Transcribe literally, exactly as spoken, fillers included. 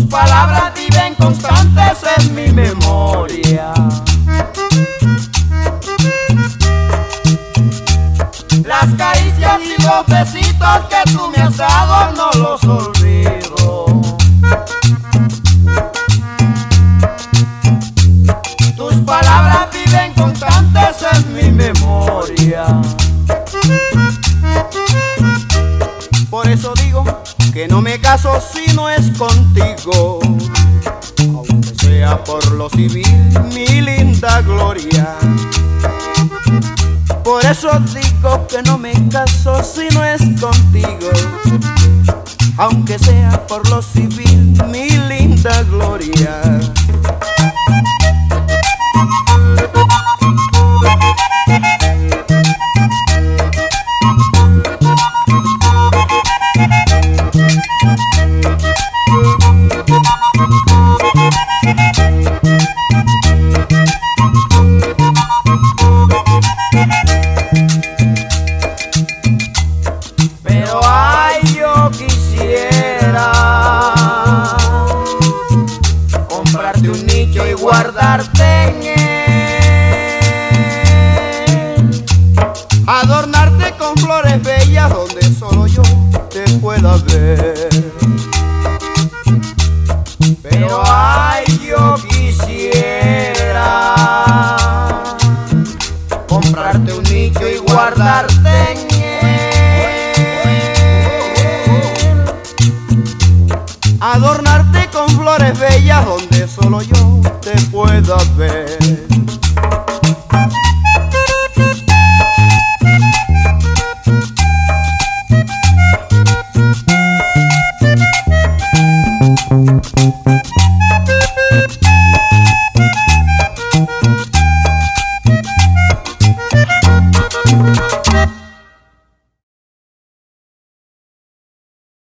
palabras viven constantes en mi memoria. Las caricias y los besitos que tú me has dado no los olvido. Tus palabras viven constantes en mi memoria. Por eso digo que no me caso si no es contigo, aunque sea por lo civil, mi linda Gloria. Por eso digo que no me caso si no es contigo, aunque sea por lo civil, mi linda Gloria. Pero ay, yo quisiera comprarte un nicho y guardarte en él, adornarte con flores bellas donde solo yo te pueda ver. Pero ay, yo quisiera comprarte un nicho y guardarte en él, adornarte con flores bellas donde solo yo te pueda ver.